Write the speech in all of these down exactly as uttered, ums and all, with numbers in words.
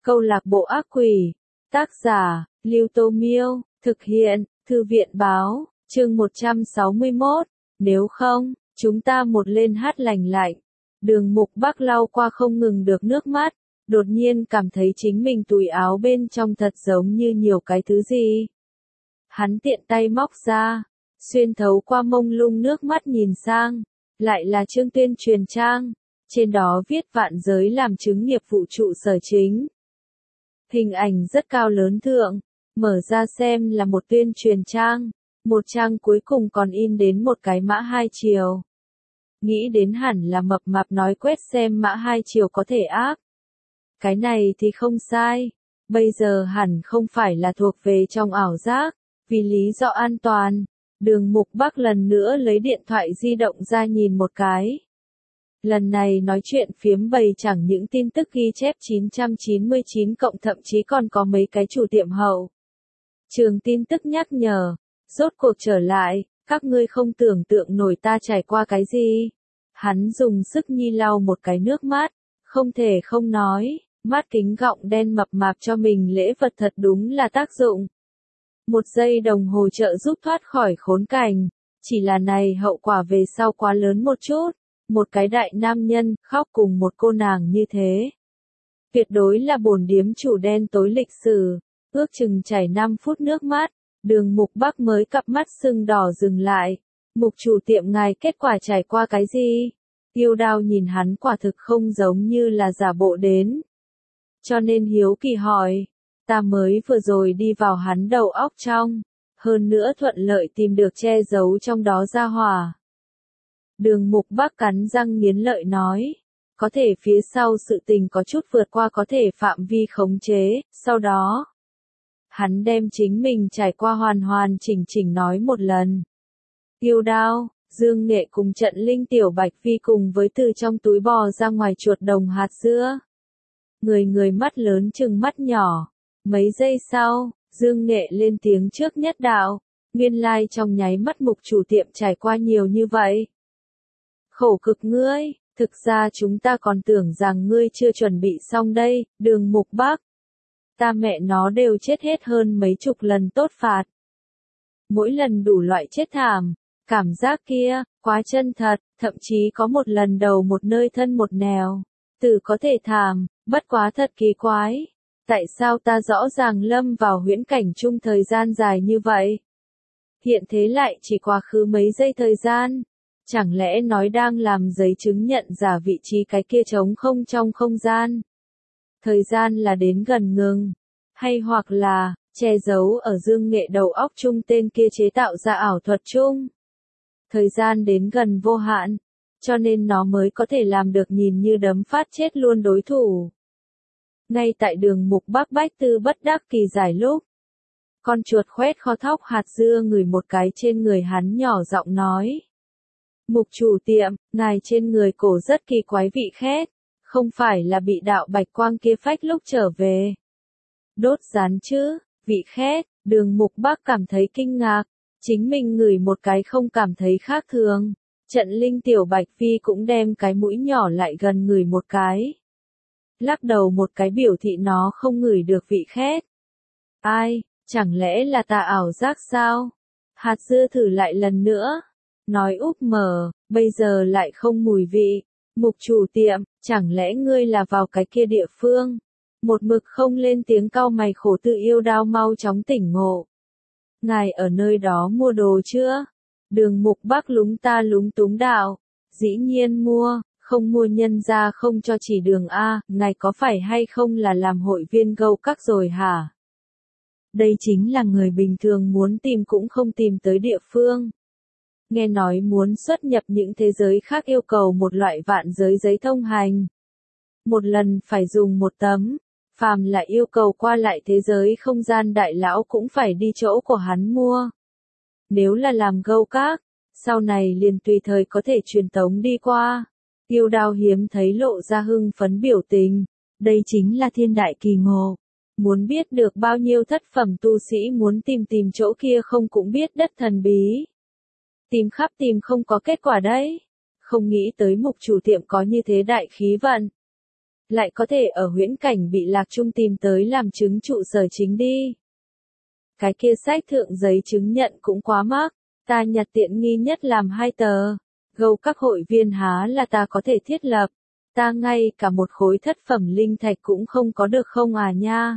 Câu lạc bộ ác quỷ. Tác giả, Lưu Tô Miêu. Thực hiện, Thư viện Báo. Chương một trăm sáu mươi mốt. Nếu không, chúng ta một lên hát lành lạnh. Đường Mục Bắc lau qua không ngừng được nước mắt. Đột nhiên cảm thấy chính mình túi áo bên trong thật giống như nhiều cái thứ gì. Hắn tiện tay móc ra. Xuyên thấu qua mông lung nước mắt nhìn sang. Lại là chương tuyên truyền trang. Trên đó viết vạn giới làm chứng nghiệp vụ trụ sở chính. Hình ảnh rất cao lớn thượng. Mở ra xem là một tuyên truyền trang. Một trang cuối cùng còn in đến một cái mã hai chiều. Nghĩ đến hẳn là mập mạp nói quét xem mã hai chiều có thể áp. Cái này thì không sai. Bây giờ hẳn không phải là thuộc về trong ảo giác. Vì lý do an toàn. Đường Mục Bắc lần nữa lấy điện thoại di động ra nhìn một cái. Lần này nói chuyện phiếm bày chẳng những tin tức ghi chép chín trăm chín mươi chín cộng thậm chí còn có mấy cái chủ tiệm hậu. Trường tin tức nhắc nhở. Rốt cuộc trở lại, các ngươi không tưởng tượng nổi ta trải qua cái gì. Hắn dùng sức nhi lau một cái nước mắt. Không thể không nói, mắt kính gọng đen mập mạp cho mình lễ vật thật đúng là tác dụng. Một giây đồng hồ trợ giúp thoát khỏi khốn cảnh. Chỉ là này hậu quả về sau quá lớn một chút. Một cái đại nam nhân, khóc cùng một cô nàng như thế. Tuyệt đối là bổn điếm chủ đen tối lịch sử. Ước chừng chảy năm phút nước mắt. Đường Mục Bắc mới cặp mắt sưng đỏ dừng lại. Mục chủ tiệm ngài kết quả trải qua cái gì? Tiêu Đao nhìn hắn quả thực không giống như là giả bộ đến. Cho nên hiếu kỳ hỏi. Ta mới vừa rồi đi vào hắn đầu óc trong. Hơn nữa thuận lợi tìm được che giấu trong đó ra hỏa. Đường Mục Bắc cắn răng nghiến lợi nói. Có thể phía sau sự tình có chút vượt qua có thể phạm vi khống chế, sau đó. Hắn đem chính mình trải qua hoàn hoàn chỉnh chỉnh nói một lần. Tiêu Đao, Dương Nghệ cùng trận Linh Tiểu Bạch Phi cùng với từ trong túi bò ra ngoài chuột đồng hạt dưa. Người người mắt lớn chừng mắt nhỏ. Mấy giây sau, Dương Nghệ lên tiếng trước nhất đạo. Nguyên lai like trong nháy mắt mục chủ tiệm trải qua nhiều như vậy. Khổ cực ngươi, thực ra chúng ta còn tưởng rằng ngươi chưa chuẩn bị xong đây, Đường Mục Bắc. Ta mẹ nó đều chết hết hơn mấy chục lần tốt phạt. Mỗi lần đủ loại chết thảm, cảm giác kia, quá chân thật, thậm chí có một lần đầu một nơi thân một nẻo. Từ có thể thảm, bất quá thật kỳ quái. Tại sao ta rõ ràng lâm vào huyễn cảnh chung thời gian dài như vậy? Hiện thế lại chỉ quá khứ mấy giây thời gian. Chẳng lẽ nói đang làm giấy chứng nhận giả vị trí cái kia trống không trong không gian? Thời gian là đến gần ngừng. Hay hoặc là, che giấu ở Dương Nghệ đầu óc chung tên kia chế tạo ra ảo thuật chung. Thời gian đến gần vô hạn. Cho nên nó mới có thể làm được nhìn như đấm phát chết luôn đối thủ. Ngay tại đường Mục Bắc Bách Tư bất đắc kỳ giải lúc. Con chuột khoét kho thóc hạt dưa ngửi một cái trên người hắn nhỏ giọng nói. Mục chủ tiệm, ngài trên người cổ rất kỳ quái vị khét. Không phải là bị đạo bạch quang kia phách lúc trở về. Đốt rán chứ, vị khét, đường Mục Bắc cảm thấy kinh ngạc. Chính mình ngửi một cái không cảm thấy khác thường. Trận Linh Tiểu Bạch Phi cũng đem cái mũi nhỏ lại gần ngửi một cái. Lắc đầu một cái biểu thị nó không ngửi được vị khét. Ai, chẳng lẽ là tà ảo giác sao? Hạt dưa thử lại lần nữa. Nói úp mở, bây giờ lại không mùi vị. Mục chủ tiệm, chẳng lẽ ngươi là vào cái kia địa phương? Một mực không lên tiếng cau mày khổ tự Yêu Đao mau chóng tỉnh ngộ. Ngài ở nơi đó mua đồ chưa? Đường Mục Bắc lúng ta lúng túng đạo. Dĩ nhiên mua, không mua nhân ra không cho chỉ đường A, ngài có phải hay không là làm hội viên gâu các rồi hả? Đây chính là người bình thường muốn tìm cũng không tìm tới địa phương. Nghe nói muốn xuất nhập những thế giới khác yêu cầu một loại vạn giới giấy thông hành. Một lần phải dùng một tấm. Phàm là yêu cầu qua lại thế giới không gian đại lão cũng phải đi chỗ của hắn mua. Nếu là làm gâu các, sau này liền tùy thời có thể truyền tống đi qua. Tiêu Đao hiếm thấy lộ ra hưng phấn biểu tình. Đây chính là thiên đại kỳ ngộ. Muốn biết được bao nhiêu thất phẩm tu sĩ muốn tìm tìm chỗ kia không cũng biết đất thần bí. Tìm khắp tìm không có kết quả đấy. Không nghĩ tới mục chủ tiệm có như thế đại khí vận. lại có thể ở huyễn cảnh bị lạc trung tìm tới làm chứng trụ sở chính đi. Cái kia sách thượng giấy chứng nhận cũng quá mắc, ta nhặt tiện nghi nhất làm hai tờ, gâu các hội viên há là ta có thể thiết lập, ta ngay cả một khối thất phẩm linh thạch cũng không có được không à nha.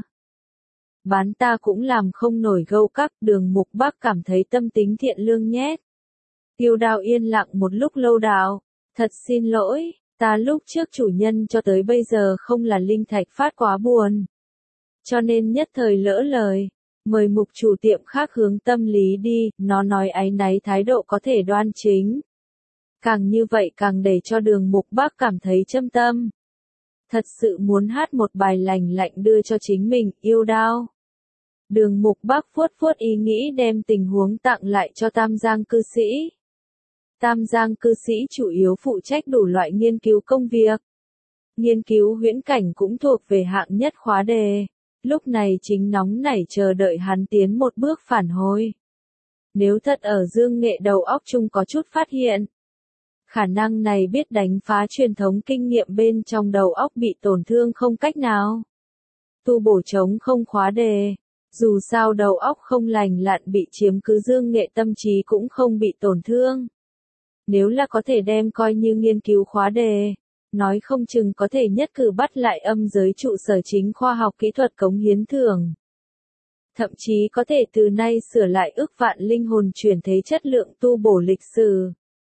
Bán ta cũng làm không nổi gâu các. Đường Mục Bắc cảm thấy tâm tính thiện lương nhét. Tiêu Đao yên lặng một lúc lâu đạo, thật xin lỗi, ta lúc trước chủ nhân cho tới bây giờ không là linh thạch phát quá buồn. Cho nên nhất thời lỡ lời, mời mục chủ tiệm khác hướng tâm lý đi, nó nói áy náy thái độ có thể đoan chính. Càng như vậy càng để cho Đường Mục Bắc cảm thấy châm tâm. Thật sự muốn hát một bài lành lạnh đưa cho chính mình, yêu Đao. Đường Mục Bắc vuốt vuốt ý nghĩ đem tình huống tặng lại cho Tam Giang cư sĩ. Tam Giang cư sĩ chủ yếu phụ trách đủ loại nghiên cứu công việc. Nghiên cứu huyễn cảnh cũng thuộc về hạng nhất khóa đề. Lúc này chính nóng nảy chờ đợi hắn tiến một bước phản hồi. Nếu thật ở Dương Nghệ đầu óc chung có chút phát hiện, khả năng này biết đánh phá truyền thống kinh nghiệm bên trong đầu óc bị tổn thương không cách nào tu bổ chống không khóa đề. Dù sao đầu óc không lành lặn bị chiếm cứ Dương Nghệ tâm trí cũng không bị tổn thương. Nếu là có thể đem coi như nghiên cứu khóa đề, nói không chừng có thể nhất cử bắt lại âm giới trụ sở chính khoa học kỹ thuật cống hiến thưởng. Thậm chí có thể từ nay sửa lại ước vạn linh hồn chuyển thế chất lượng tu bổ lịch sử.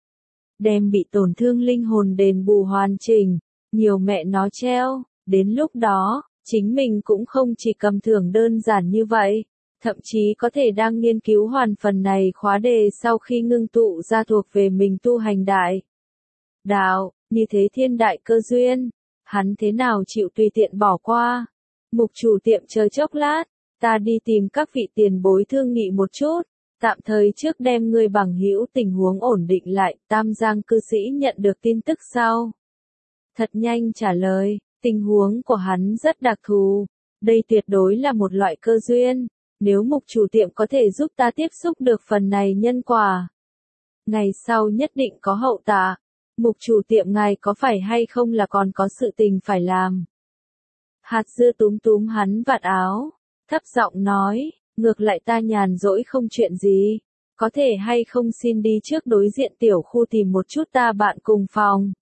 Đem bị tổn thương linh hồn đền bù hoàn chỉnh, nhiều mẹ nó treo, đến lúc đó, chính mình cũng không chỉ cầm thưởng đơn giản như vậy, thậm chí có thể đang nghiên cứu hoàn phần này khóa đề sau khi ngưng tụ ra thuộc về mình tu hành đại đạo, như thế thiên đại cơ duyên, hắn thế nào chịu tùy tiện bỏ qua. Mục chủ tiệm chờ chốc lát, ta đi tìm các vị tiền bối thương nghị một chút, tạm thời trước đem người bằng hữu tình huống ổn định lại. Tam Giang cư sĩ nhận được tin tức sau, thật nhanh trả lời. Tình huống của hắn rất đặc thù, đây tuyệt đối là một loại cơ duyên, nếu mục chủ tiệm có thể giúp ta tiếp xúc được phần này nhân quả, ngày sau nhất định có hậu tạ. Mục chủ tiệm ngài có phải hay không là còn có sự tình phải làm? Hạt dưa túm túm hắn vạt áo, thấp giọng nói, ngược lại ta nhàn rỗi không chuyện gì, có thể hay không xin đi trước đối diện tiểu khu tìm một chút ta bạn cùng phòng.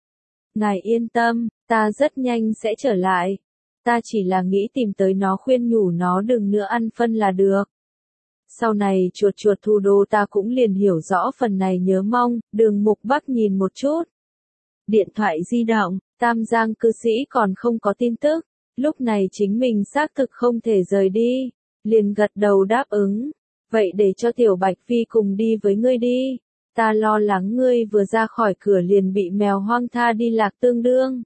Ngài yên tâm, ta rất nhanh sẽ trở lại. Ta chỉ là nghĩ tìm tới nó khuyên nhủ nó đừng nữa ăn phân là được. Sau này chuột chuột thu đô ta cũng liền hiểu rõ phần này nhớ mong. Đường Mục Bắc nhìn một chút. Điện thoại di động, Tam Giang cư sĩ còn không có tin tức. Lúc này chính mình xác thực không thể rời đi. Liền gật đầu đáp ứng. Vậy để cho Tiểu Bạch Phi cùng đi với ngươi đi. Ta lo lắng ngươi vừa ra khỏi cửa liền bị mèo hoang tha đi lạc tương đương.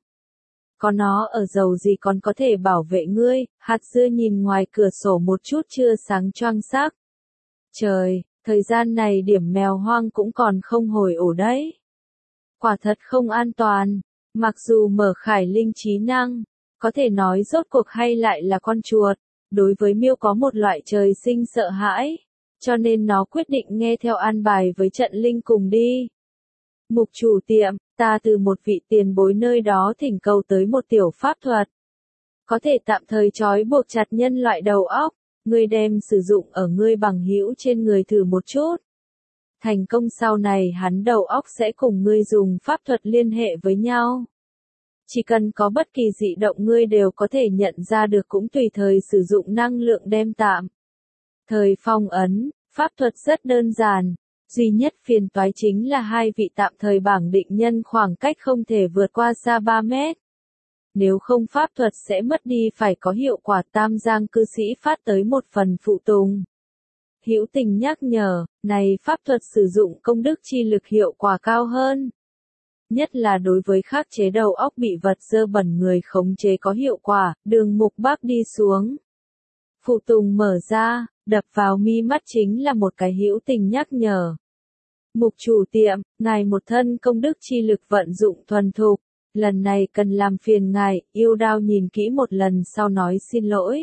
Có nó ở dầu gì còn có thể bảo vệ ngươi. Hạt dưa nhìn ngoài cửa sổ một chút chưa sáng choang sắc. Trời, thời gian này điểm mèo hoang cũng còn không hồi ổ đấy. Quả thật không an toàn. Mặc dù mở khải linh trí năng, có thể nói rốt cuộc hay lại là con chuột. Đối với miêu có một loại trời sinh sợ hãi, cho nên nó quyết định nghe theo an bài với trận linh cùng đi. Mục chủ tiệm, ta từ một vị tiền bối nơi đó thỉnh cầu tới một tiểu pháp thuật. Có thể tạm thời trói buộc chặt nhân loại đầu óc, ngươi đem sử dụng ở ngươi bằng hữu trên người thử một chút. Thành công sau này hắn đầu óc sẽ cùng ngươi dùng pháp thuật liên hệ với nhau. Chỉ cần có bất kỳ dị động ngươi đều có thể nhận ra được cũng tùy thời sử dụng năng lượng đem tạm thời phong ấn. Pháp thuật rất đơn giản, duy nhất phiền toái chính là hai vị tạm thời bảng định nhân khoảng cách không thể vượt qua xa ba mét. Nếu không pháp thuật sẽ mất đi phải có hiệu quả. Tam Giang cư sĩ phát tới một phần phụ tùng. Hữu tình nhắc nhở, này pháp thuật sử dụng công đức chi lực hiệu quả cao hơn. Nhất là đối với khắc chế đầu óc bị vật dơ bẩn người khống chế có hiệu quả. Đường Mục Bắc đi xuống. Phụ tùng mở ra, đập vào mi mắt chính là một cái hữu tình nhắc nhở. Mục chủ tiệm, ngài một thân công đức chi lực vận dụng thuần thục, lần này cần làm phiền ngài. Yêu Đao nhìn kỹ một lần sau nói xin lỗi.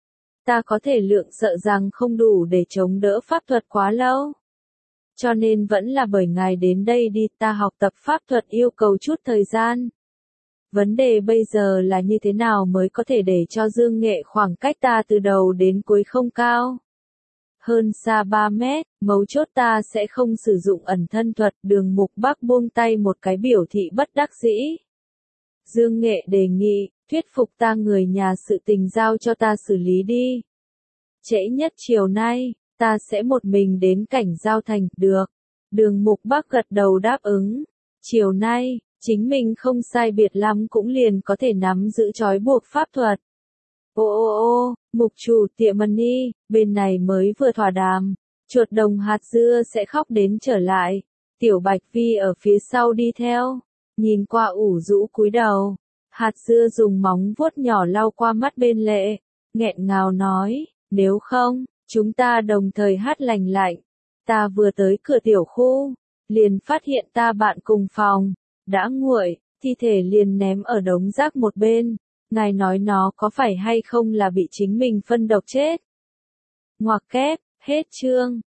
Ta có thể lượng sợ rằng không đủ để chống đỡ pháp thuật quá lâu. Cho nên vẫn là bởi ngài đến đây đi, ta học tập pháp thuật yêu cầu chút thời gian. Vấn đề bây giờ là như thế nào mới có thể để cho Dương Nghệ khoảng cách ta từ đầu đến cuối không cao hơn xa ba mét, mấu chốt ta sẽ không sử dụng ẩn thân thuật. Đường Mục Bắc buông tay một cái biểu thị bất đắc dĩ. Dương Nghệ đề nghị, thuyết phục ta người nhà sự tình giao cho ta xử lý đi. Trễ nhất chiều nay, ta sẽ một mình đến cảnh giao thành, được. Đường Mục Bắc gật đầu đáp ứng. Chiều nay, chính mình không sai biệt lắm cũng liền có thể nắm giữ trói buộc pháp thuật. Ô ô ô, mục chủ tiệm money, bên này mới vừa thỏa đàm, chuột đồng hạt dưa sẽ khóc đến trở lại. Tiểu Bạch Vi ở phía sau đi theo, nhìn qua ủ rũ cúi đầu. Hạt dưa dùng móng vuốt nhỏ lau qua mắt bên lệ, nghẹn ngào nói, nếu không, chúng ta đồng thời hát lành lạnh. Ta vừa tới cửa tiểu khu, liền phát hiện ta bạn cùng phòng, đã nguội, thi thể liền ném ở đống rác một bên. Ngài nói nó có phải hay không là bị chính mình phân độc chết? Ngoặc kép, hết chương.